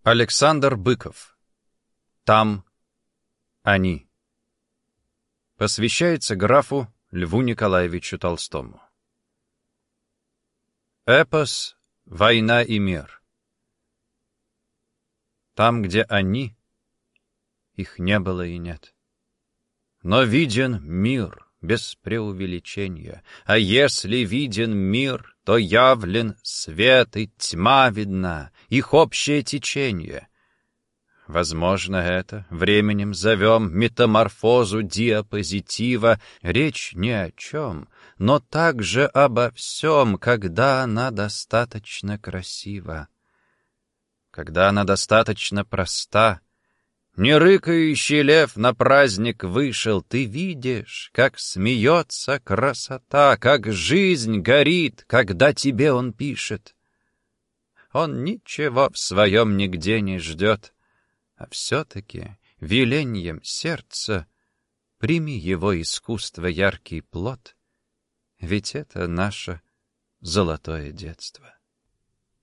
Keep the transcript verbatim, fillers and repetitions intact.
Александр Быков. Там они. Посвящается графу Льву Николаевичу Толстому. Эпос «Война и мир». Там, где они, их не было и нет. Но виден мир без преувеличения, а если виден мир, то явлен свет, и тьма видна, их общее течение. Возможно, это временем зовем метаморфозу диапозитива, речь ни о чем, но также обо всем, когда она достаточно красива. Когда она достаточно проста, не рыкающий лев на праздник вышел, ты видишь, как смеется красота, как жизнь горит, когда тебе он пишет. Он ничего в своем нигде не ждет, а все-таки веленьем сердца прими его искусство яркий плод, ведь это наше золотое детство.